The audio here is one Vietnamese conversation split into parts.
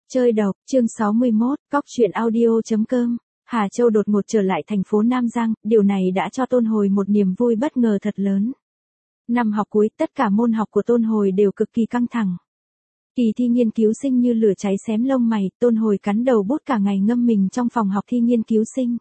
Chơi độc, chương 61, cóc truyện audio.com. Hà Châu đột ngột trở lại thành phố Nam Giang, điều này đã cho Tôn Hồi một niềm vui bất ngờ thật lớn. Năm học cuối, tất cả môn học của Tôn Hồi đều cực kỳ căng thẳng. Kỳ thi nghiên cứu sinh như lửa cháy xém lông mày, Tôn Hồi cắn đầu bút cả ngày ngâm mình trong phòng học thi nghiên cứu sinh.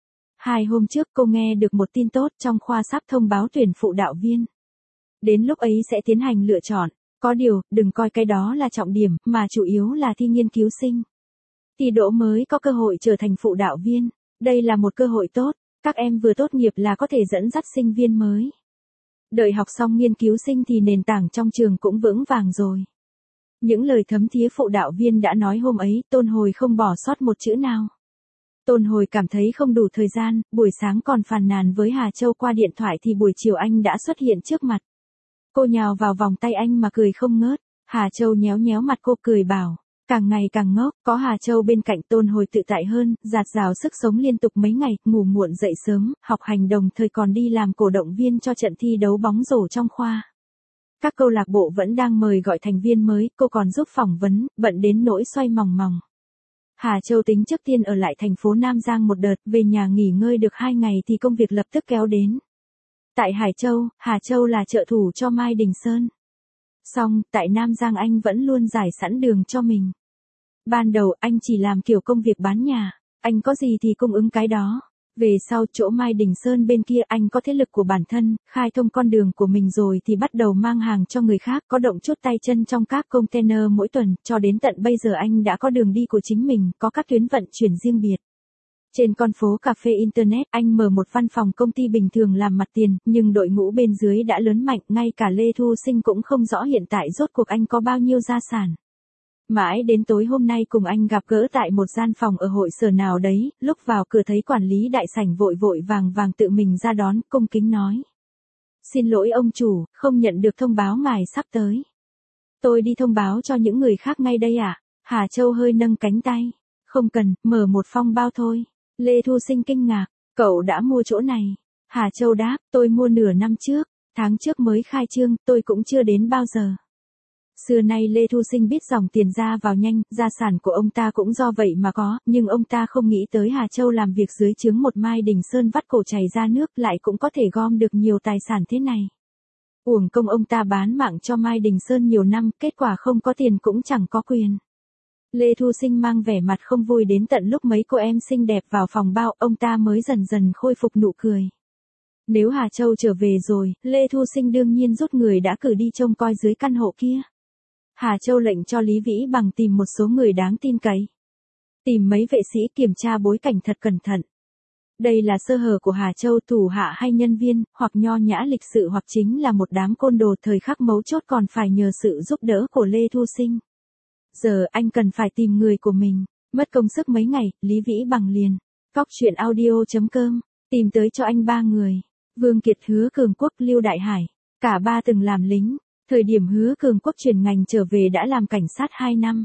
2 hôm trước cô nghe được một tin tốt trong khoa sắp thông báo tuyển phụ đạo viên. Đến lúc ấy sẽ tiến hành lựa chọn. Có điều, đừng coi cái đó là trọng điểm, mà chủ yếu là thi nghiên cứu sinh. Thi đỗ mới có cơ hội trở thành phụ đạo viên. Đây là một cơ hội tốt, các em vừa tốt nghiệp là có thể dẫn dắt sinh viên mới. Đợi học xong nghiên cứu sinh thì nền tảng trong trường cũng vững vàng rồi. Những lời thấm thía phụ đạo viên đã nói hôm ấy, Tôn Hồi không bỏ sót một chữ nào. Tôn Hồi cảm thấy không đủ thời gian, buổi sáng còn phàn nàn với Hà Châu qua điện thoại thì buổi chiều anh đã xuất hiện trước mặt. Cô nhào vào vòng tay anh mà cười không ngớt. Hà Châu nhéo nhéo mặt cô cười bảo, càng ngày càng ngốc, có Hà Châu bên cạnh Tôn Hồi tự tại hơn, dạt dào sức sống liên tục mấy ngày, ngủ muộn dậy sớm, học hành đồng thời còn đi làm cổ động viên cho trận thi đấu bóng rổ trong khoa. Các câu lạc bộ vẫn đang mời gọi thành viên mới, cô còn giúp phỏng vấn, bận đến nỗi xoay mòng mòng. Hà Châu tính trước tiên ở lại thành phố Nam Giang một đợt, về nhà nghỉ ngơi được 2 ngày thì công việc lập tức kéo đến. Tại Hải Châu, Hà Châu là trợ thủ cho Mai Đình Sơn. Song, tại Nam Giang anh vẫn luôn giải sẵn đường cho mình. Ban đầu anh chỉ làm kiểu công việc bán nhà, anh có gì thì cung ứng cái đó. Về sau chỗ Mai Đình Sơn bên kia anh có thế lực của bản thân, khai thông con đường của mình rồi thì bắt đầu mang hàng cho người khác, có động chút tay chân trong các container mỗi tuần, cho đến tận bây giờ anh đã có đường đi của chính mình, có các tuyến vận chuyển riêng biệt. Trên con phố cà phê Internet, anh mở một văn phòng công ty bình thường làm mặt tiền, nhưng đội ngũ bên dưới đã lớn mạnh, ngay cả Lê Thu Sinh cũng không rõ hiện tại rốt cuộc anh có bao nhiêu gia sản. Mãi đến tối hôm nay cùng anh gặp gỡ tại một gian phòng ở hội sở nào đấy, lúc vào cửa thấy quản lý đại sảnh vội vội vàng vàng tự mình ra đón, cung kính nói. Xin lỗi ông chủ, không nhận được thông báo ngài sắp tới. Tôi đi thông báo cho những người khác ngay đây ạ. Hà Châu hơi nâng cánh tay. Không cần, mở một phong bao thôi. Lê Thu Sinh kinh ngạc, cậu đã mua chỗ này. Hà Châu đáp, tôi mua nửa năm trước, tháng trước mới khai trương, tôi cũng chưa đến bao giờ. Xưa nay Lê Thu Sinh biết dòng tiền ra vào nhanh, gia sản của ông ta cũng do vậy mà có, nhưng ông ta không nghĩ tới Hà Châu làm việc dưới trướng một Mai Đình Sơn vắt cổ chảy ra nước lại cũng có thể gom được nhiều tài sản thế này. Uổng công ông ta bán mạng cho Mai Đình Sơn nhiều năm, kết quả không có tiền cũng chẳng có quyền. Lê Thu Sinh mang vẻ mặt không vui đến tận lúc mấy cô em xinh đẹp vào phòng bao, ông ta mới dần dần khôi phục nụ cười. Nếu Hà Châu trở về rồi, Lê Thu Sinh đương nhiên rút người đã cử đi trông coi dưới căn hộ kia. Hà Châu lệnh cho Lý Vĩ Bằng tìm một số người đáng tin cậy. Tìm mấy vệ sĩ kiểm tra bối cảnh thật cẩn thận. Đây là sơ hở của Hà Châu, thủ hạ hay nhân viên, hoặc nho nhã lịch sự hoặc chính là một đám côn đồ thời khắc mấu chốt còn phải nhờ sự giúp đỡ của Lê Thu Sinh. Giờ anh cần phải tìm người của mình. Mất công sức mấy ngày, Lý Vĩ Bằng liền. Cóc truyện audio.com. Tìm tới cho anh 3 người. Vương Kiệt, Hứa Cường Quốc, Lưu Đại Hải. Cả 3 từng làm lính. Thời điểm Hứa Cường Quốc chuyển ngành trở về đã làm cảnh sát 2 năm.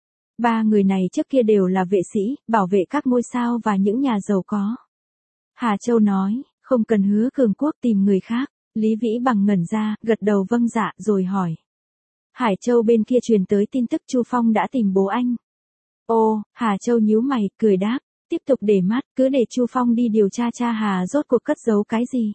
3 người này trước kia đều là vệ sĩ, bảo vệ các ngôi sao và những nhà giàu có. Hà Châu nói, không cần Hứa Cường Quốc, tìm người khác. Lý Vĩ Bằng ngẩn ra, gật đầu vâng dạ rồi hỏi. Hải Châu bên kia truyền tới tin tức Chu Phong đã tìm bố anh. Ồ, Hà Châu nhíu mày, cười đáp, tiếp tục để mắt, cứ để Chu Phong đi điều tra cha Hà rốt cuộc cất giấu cái gì.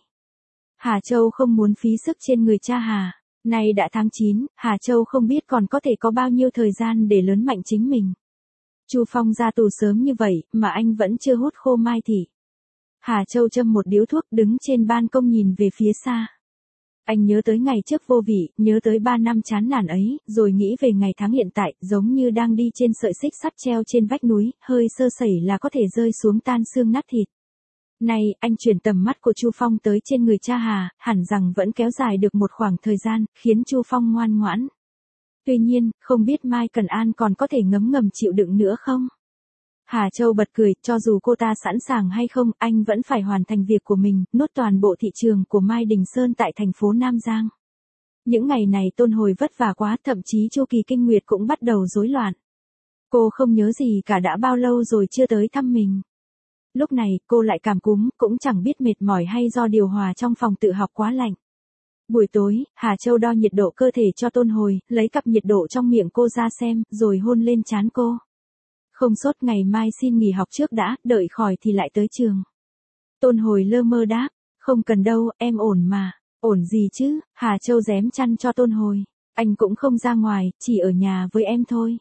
Hà Châu không muốn phí sức trên người cha Hà. Nay đã tháng 9, Hà Châu không biết còn có thể có bao nhiêu thời gian để lớn mạnh chính mình. Chu Phong ra tù sớm như vậy mà anh vẫn chưa hút khô mai thị. Hà Châu châm một điếu thuốc đứng trên ban công nhìn về phía xa. Anh nhớ tới ngày trước vô vị, nhớ tới 3 năm chán nản ấy, rồi nghĩ về ngày tháng hiện tại, giống như đang đi trên sợi xích sắt treo trên vách núi, hơi sơ sẩy là có thể rơi xuống tan xương nát thịt. Này, anh chuyển tầm mắt của Chu Phong tới trên người cha Hà, hẳn rằng vẫn kéo dài được một khoảng thời gian, khiến Chu Phong ngoan ngoãn. Tuy nhiên, không biết Mai Cần An còn có thể ngấm ngầm chịu đựng nữa không? Hà Châu bật cười, cho dù cô ta sẵn sàng hay không, anh vẫn phải hoàn thành việc của mình, nuốt toàn bộ thị trường của Mai Đình Sơn tại thành phố Nam Giang. Những ngày này Tôn Hồi vất vả quá, thậm chí chu kỳ kinh nguyệt cũng bắt đầu rối loạn. Cô không nhớ gì cả, đã bao lâu rồi chưa tới thăm mình. Lúc này, cô lại cảm cúm, cũng chẳng biết mệt mỏi hay do điều hòa trong phòng tự học quá lạnh. Buổi tối, Hà Châu đo nhiệt độ cơ thể cho Tôn Hồi, lấy cặp nhiệt độ trong miệng cô ra xem, rồi hôn lên trán cô. Không sốt, ngày mai xin nghỉ học trước đã, đợi khỏi thì lại tới trường. Tôn Hồi lơ mơ đáp, không cần đâu, em ổn mà. Ổn gì chứ, Hà Châu rém chăn cho Tôn Hồi. Anh cũng không ra ngoài, chỉ ở nhà với em thôi.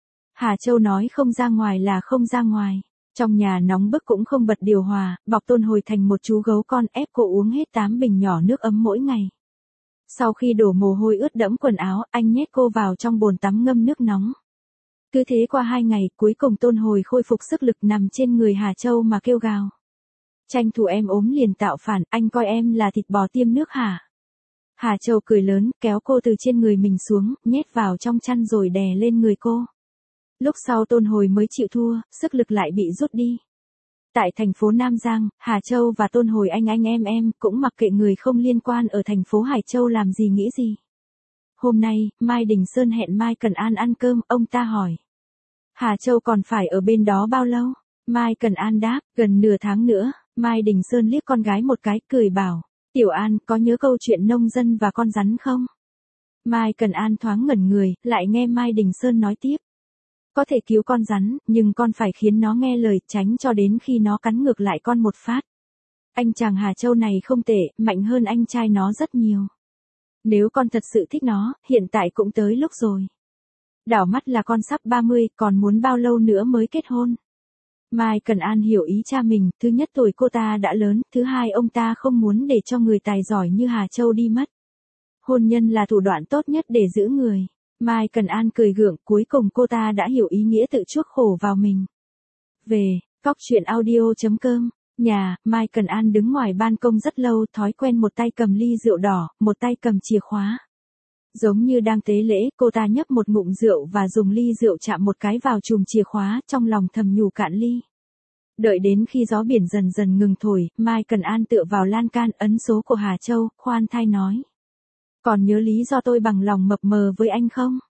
Hà Châu nói không ra ngoài là không ra ngoài. Trong nhà nóng bức cũng không bật điều hòa, bọc Tôn Hồi thành một chú gấu con, ép cô uống hết 8 bình nhỏ nước ấm mỗi ngày. Sau khi đổ mồ hôi ướt đẫm quần áo, anh nhét cô vào trong bồn tắm ngâm nước nóng. Cứ thế qua 2 ngày, cuối cùng Tôn Hồi khôi phục sức lực nằm trên người Hà Châu mà kêu gào. Tranh thủ em ốm liền tạo phản, anh coi em là thịt bò tiêm nước hả? Hà Châu cười lớn, kéo cô từ trên người mình xuống, nhét vào trong chăn rồi đè lên người cô. Lúc sau Tôn Hồi mới chịu thua, sức lực lại bị rút đi. Tại thành phố Nam Giang, Hà Châu và Tôn Hồi anh em cũng mặc kệ người không liên quan ở thành phố Hải Châu làm gì nghĩ gì. Hôm nay, Mai Đình Sơn hẹn Mai Cần An ăn cơm, ông ta hỏi. Hà Châu còn phải ở bên đó bao lâu? Mai Cần An đáp, gần nửa tháng nữa. Mai Đình Sơn liếc con gái một cái, cười bảo. Tiểu An, có nhớ câu chuyện nông dân và con rắn không? Mai Cần An thoáng ngẩn người, lại nghe Mai Đình Sơn nói tiếp. Có thể cứu con rắn, nhưng con phải khiến nó nghe lời, tránh cho đến khi nó cắn ngược lại con một phát. Anh chàng Hà Châu này không tệ, mạnh hơn anh trai nó rất nhiều. Nếu con thật sự thích nó, hiện tại cũng tới lúc rồi. Đảo mắt là con sắp 30, còn muốn bao lâu nữa mới kết hôn? Mai Cần An hiểu ý cha mình, thứ nhất tuổi cô ta đã lớn, thứ hai ông ta không muốn để cho người tài giỏi như Hà Châu đi mất. Hôn nhân là thủ đoạn tốt nhất để giữ người. Mai Cần An cười gượng, cuối cùng cô ta đã hiểu ý nghĩa tự chuốc khổ vào mình. Về, cóc truyện audio.com. Nhà, Mai Cần An đứng ngoài ban công rất lâu, thói quen một tay cầm ly rượu đỏ, một tay cầm chìa khóa. Giống như đang tế lễ, cô ta nhấp một ngụm rượu và dùng ly rượu chạm một cái vào chùm chìa khóa, trong lòng thầm nhủ cạn ly. Đợi đến khi gió biển dần dần ngừng thổi, Mai Cần An tựa vào lan can ấn số của Hà Châu, khoan thai nói. Còn nhớ lý do tôi bằng lòng mập mờ với anh không?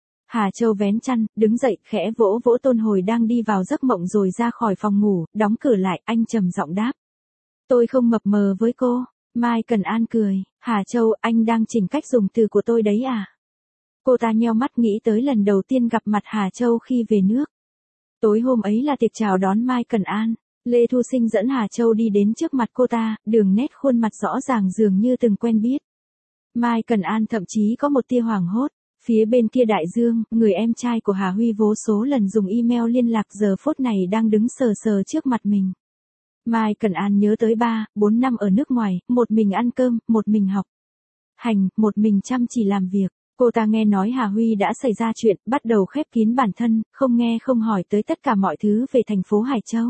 Hà Châu vén chăn, đứng dậy, khẽ vỗ vỗ Tôn Hồi đang đi vào giấc mộng rồi ra khỏi phòng ngủ, đóng cửa lại, anh trầm giọng đáp. Tôi không mập mờ với cô. Mai Cần An cười, Hà Châu, anh đang chỉnh cách dùng từ của tôi đấy à? Cô ta nheo mắt nghĩ tới lần đầu tiên gặp mặt Hà Châu khi về nước. Tối hôm ấy là tiệc chào đón Mai Cần An. Lê Thu Sinh dẫn Hà Châu đi đến trước mặt cô ta, đường nét khuôn mặt rõ ràng dường như từng quen biết. Mai Cần An thậm chí có một tia hoảng hốt. Phía bên kia đại dương, người em trai của Hà Huy vô số lần dùng email liên lạc giờ phút này đang đứng sờ sờ trước mặt mình. Mai Cần An nhớ tới 3-4 năm ở nước ngoài, một mình ăn cơm, một mình học hành, một mình chăm chỉ làm việc. Cô ta nghe nói Hà Huy đã xảy ra chuyện, bắt đầu khép kín bản thân, không nghe không hỏi tới tất cả mọi thứ về thành phố Hải Châu.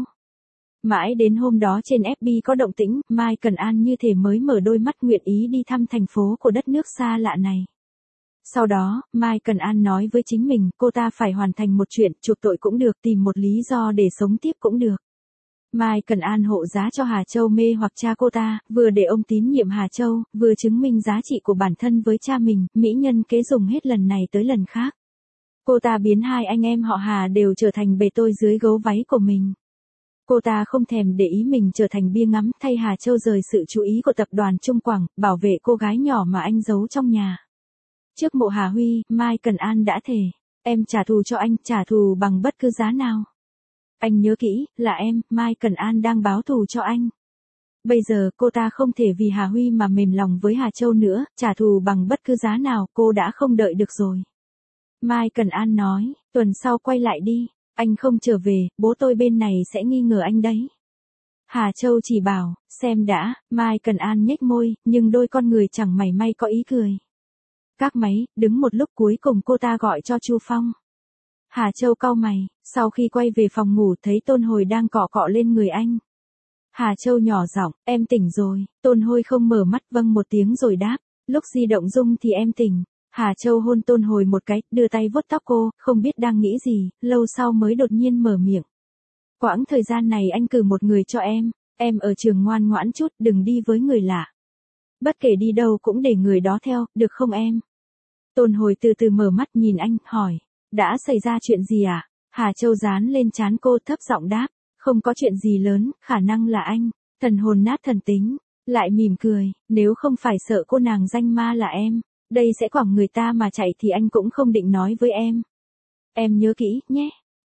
Mãi đến hôm đó trên FB có động tĩnh, Mai Cần An như thể mới mở đôi mắt nguyện ý đi thăm thành phố của đất nước xa lạ này. Sau đó, Mai Cần An nói với chính mình, cô ta phải hoàn thành một chuyện, chuộc tội cũng được, tìm một lý do để sống tiếp cũng được. Mai Cần An hộ giá cho Hà Châu mê hoặc cha cô ta, vừa để ông tín nhiệm Hà Châu, vừa chứng minh giá trị của bản thân với cha mình, mỹ nhân kế dùng hết lần này tới lần khác. Cô ta biến hai anh em họ Hà đều trở thành bề tôi dưới gấu váy của mình. Cô ta không thèm để ý mình trở thành bia ngắm, thay Hà Châu rời sự chú ý của tập đoàn Trung Quảng, bảo vệ cô gái nhỏ mà anh giấu trong nhà. Trước mộ Hà Huy, Mai Cần An đã thề, em trả thù cho anh, trả thù bằng bất cứ giá nào. Anh nhớ kỹ, là em, Mai Cần An đang báo thù cho anh. Bây giờ cô ta không thể vì Hà Huy mà mềm lòng với Hà Châu nữa, trả thù bằng bất cứ giá nào, cô đã không đợi được rồi. Mai Cần An nói, tuần sau quay lại đi, anh không trở về, bố tôi bên này sẽ nghi ngờ anh đấy. Hà Châu chỉ bảo, xem đã, Mai Cần An nhếch môi, nhưng đôi con người chẳng mảy may có ý cười. Các máy, đứng một lúc cuối cùng cô ta gọi cho Chu Phong. Hà Châu cau mày, sau khi quay về phòng ngủ thấy Tôn Hồi đang cọ cọ lên người anh. Hà Châu nhỏ giọng, em tỉnh rồi, Tôn Hồi không mở mắt vâng một tiếng rồi đáp, lúc di động rung thì em tỉnh. Hà Châu hôn Tôn Hồi một cái, đưa tay vuốt tóc cô, không biết đang nghĩ gì, lâu sau mới đột nhiên mở miệng. Quãng thời gian này anh cử một người cho em ở trường ngoan ngoãn chút, đừng đi với người lạ. Bất kể đi đâu cũng để người đó theo, được không em? Tôn Hồi từ từ mở mắt nhìn anh, hỏi, đã xảy ra chuyện gì à? Hà Châu dán lên trán cô thấp giọng đáp, không có chuyện gì lớn, khả năng là anh, thần hồn nát thần tính, lại mỉm cười, nếu không phải sợ cô nàng danh ma là em, đây sẽ quẳng người ta mà chạy thì anh cũng không định nói với em. Em nhớ kỹ, nhé.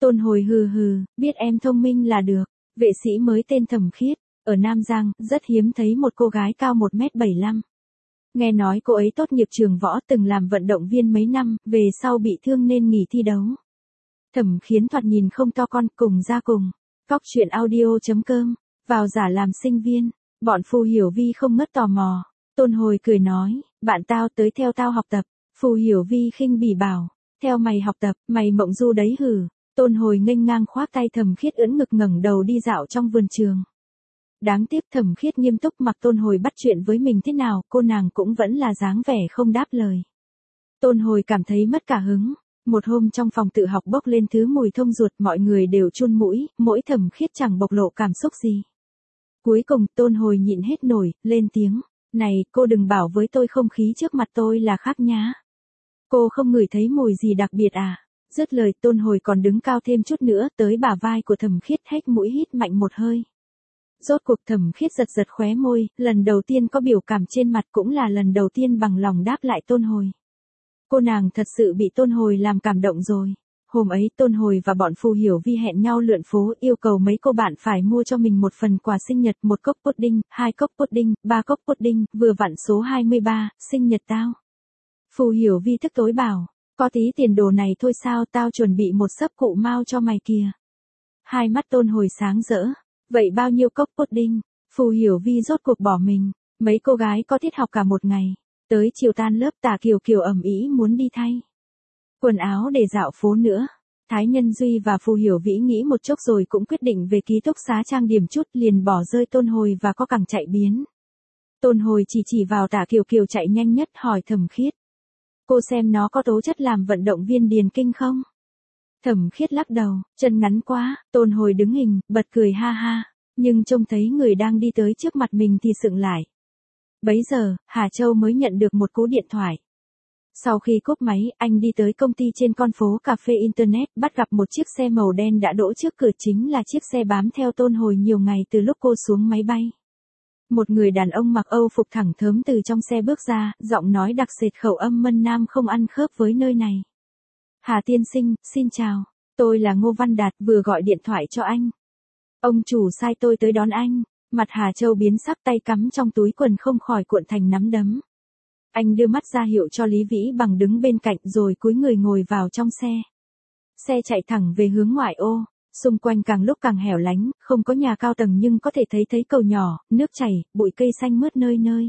Tôn Hồi hừ hừ, biết em thông minh là được. Vệ sĩ mới tên Thẩm Khiết, ở Nam Giang, rất hiếm thấy một cô gái cao 1m75. Nghe nói cô ấy tốt nghiệp trường võ, từng làm vận động viên mấy năm, về sau bị thương nên nghỉ thi đấu. Thẩm Khiết thoạt nhìn không to con, cùng ra cùng. Cóc truyện audio.com, vào giả làm sinh viên, bọn Phù Hiểu Vi không ngớt tò mò. Tôn Hồi cười nói, bạn tao tới theo tao học tập. Phù Hiểu Vi khinh bỉ bảo, theo mày học tập, mày mộng du đấy hử. Tôn Hồi nghênh ngang khoác tay Thẩm Khiết ưỡn ngực ngẩng đầu đi dạo trong vườn trường. Đáng tiếc Thẩm Khiết nghiêm túc mặc Tôn Hồi bắt chuyện với mình thế nào, cô nàng cũng vẫn là dáng vẻ không đáp lời. Tôn Hồi cảm thấy mất cả hứng. Một hôm trong phòng tự học bốc lên thứ mùi thông ruột, mọi người đều chun mũi, mỗi Thẩm Khiết chẳng bộc lộ cảm xúc gì. Cuối cùng Tôn Hồi nhịn hết nổi, lên tiếng, này, cô đừng bảo với tôi không khí trước mặt tôi là khác nhá. Cô không ngửi thấy mùi gì đặc biệt à? Dứt lời Tôn Hồi còn đứng cao thêm chút nữa tới bả vai của Thẩm Khiết, hét mũi hít mạnh một hơi. Rốt cuộc Thẩm Khiết giật giật khóe môi, lần đầu tiên có biểu cảm trên mặt, cũng là lần đầu tiên bằng lòng đáp lại Tôn Hồi. Cô nàng thật sự bị Tôn Hồi làm cảm động rồi. Hôm ấy Tôn Hồi và bọn Phù Hiểu Vi hẹn nhau lượn phố, yêu cầu mấy cô bạn phải mua cho mình một phần quà sinh nhật, 1 cốc pudding, 2 cốc pudding, 3 cốc pudding, vừa vặn số 23, sinh nhật tao. Phù Hiểu Vi tức tối bảo, có tí tiền đồ này thôi sao, tao chuẩn bị một xấp cụ mao cho mày kìa. Hai mắt Tôn Hồi sáng rỡ, vậy bao nhiêu cốc pudding? Phù Hiểu Vi rốt cuộc bỏ mình, mấy cô gái có tiết học cả một ngày. Tới chiều tan lớp Tả Kiều Kiều ầm ĩ muốn đi thay quần áo để dạo phố nữa. Thái Nhân Duy và Phù Hiểu Vĩ nghĩ một chốc rồi cũng quyết định về ký túc xá trang điểm chút, liền bỏ rơi Tôn Hồi và có cẳng chạy biến. Tôn Hồi chỉ vào Tả Kiều Kiều chạy nhanh nhất, hỏi Thẩm Khiết. Cô xem nó có tố chất làm vận động viên điền kinh không? Thẩm Khiết lắc đầu, chân ngắn quá. Tôn Hồi đứng hình, bật cười ha ha, nhưng trông thấy người đang đi tới trước mặt mình thì sững lại. Bấy giờ, Hà Châu mới nhận được một cú điện thoại. Sau khi cúp máy, anh đi tới công ty trên con phố cà phê Internet, bắt gặp một chiếc xe màu đen đã đỗ trước cửa, chính là chiếc xe bám theo Tôn Hồi nhiều ngày từ lúc cô xuống máy bay. Một người đàn ông mặc Âu phục thẳng thớm từ trong xe bước ra, giọng nói đặc sệt khẩu âm Mân Nam không ăn khớp với nơi này. Hà tiên sinh, xin chào, tôi là Ngô Văn Đạt, vừa gọi điện thoại cho anh. Ông chủ sai tôi tới đón anh. Mặt Hà Châu biến sắc, tay cắm trong túi quần không khỏi cuộn thành nắm đấm. Anh đưa mắt ra hiệu cho Lý Vĩ Bằng đứng bên cạnh rồi cúi người ngồi vào trong xe. Xe chạy thẳng về hướng ngoại ô, xung quanh càng lúc càng hẻo lánh, không có nhà cao tầng nhưng có thể thấy cầu nhỏ, nước chảy, bụi cây xanh mướt nơi nơi.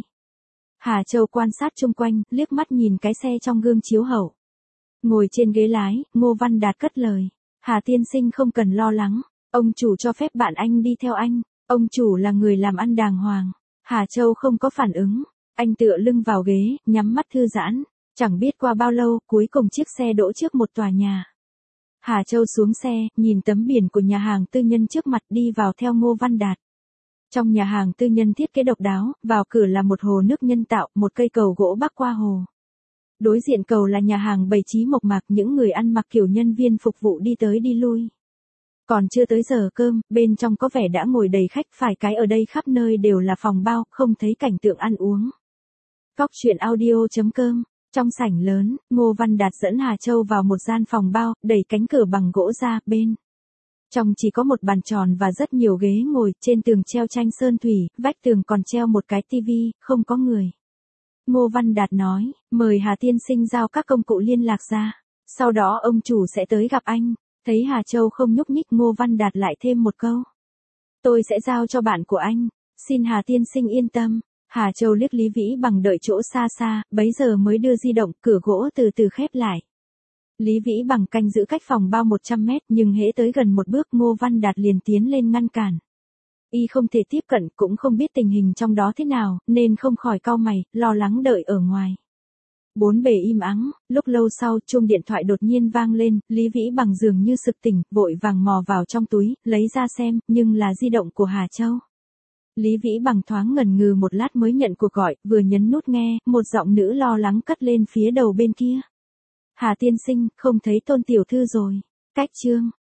Hà Châu quan sát chung quanh, liếc mắt nhìn cái xe trong gương chiếu hậu. Ngồi trên ghế lái, Ngô Văn Đạt cất lời. Hà tiên sinh không cần lo lắng, ông chủ cho phép bạn anh đi theo anh. Ông chủ là người làm ăn đàng hoàng. Hà Châu không có phản ứng. Anh tựa lưng vào ghế, nhắm mắt thư giãn. Chẳng biết qua bao lâu, cuối cùng chiếc xe đỗ trước một tòa nhà. Hà Châu xuống xe, nhìn tấm biển của nhà hàng tư nhân trước mặt, đi vào theo Ngô Văn Đạt. Trong nhà hàng tư nhân thiết kế độc đáo, vào cửa là một hồ nước nhân tạo, một cây cầu gỗ bắc qua hồ. Đối diện cầu là nhà hàng bày trí mộc mạc, những người ăn mặc kiểu nhân viên phục vụ đi tới đi lui. Còn chưa tới giờ cơm, bên trong có vẻ đã ngồi đầy khách, phải cái ở đây khắp nơi đều là phòng bao, không thấy cảnh tượng ăn uống. Cóc truyện audio.com, trong sảnh lớn, Ngô Văn Đạt dẫn Hà Châu vào một gian phòng bao, đẩy cánh cửa bằng gỗ ra, bên trong chỉ có một bàn tròn và rất nhiều ghế ngồi, trên tường treo tranh sơn thủy, vách tường còn treo một cái tivi, không có người. Ngô Văn Đạt nói, mời Hà tiên sinh giao các công cụ liên lạc ra, sau đó ông chủ sẽ tới gặp anh. Thấy Hà Châu không nhúc nhích, Ngô Văn Đạt lại thêm một câu. Tôi sẽ giao cho bạn của anh, xin Hà tiên sinh yên tâm. Hà Châu liếc Lý Vĩ Bằng đợi chỗ xa xa, bấy giờ mới đưa di động, cửa gỗ từ từ khép lại. Lý Vĩ Bằng canh giữ cách phòng bao 100 mét, nhưng hễ tới gần một bước Ngô Văn Đạt liền tiến lên ngăn cản. Y không thể tiếp cận, cũng không biết tình hình trong đó thế nào, nên không khỏi cau mày, lo lắng đợi ở ngoài. Bốn bề im ắng, lúc lâu sau chuông điện thoại đột nhiên vang lên, Lý Vĩ Bằng dường như sực tỉnh, vội vàng mò vào trong túi, lấy ra xem, nhưng là di động của Hà Châu. Lý Vĩ Bằng thoáng ngần ngừ một lát mới nhận cuộc gọi, vừa nhấn nút nghe, một giọng nữ lo lắng cất lên phía đầu bên kia. Hà tiên sinh, không thấy Tôn tiểu thư rồi. Cách chương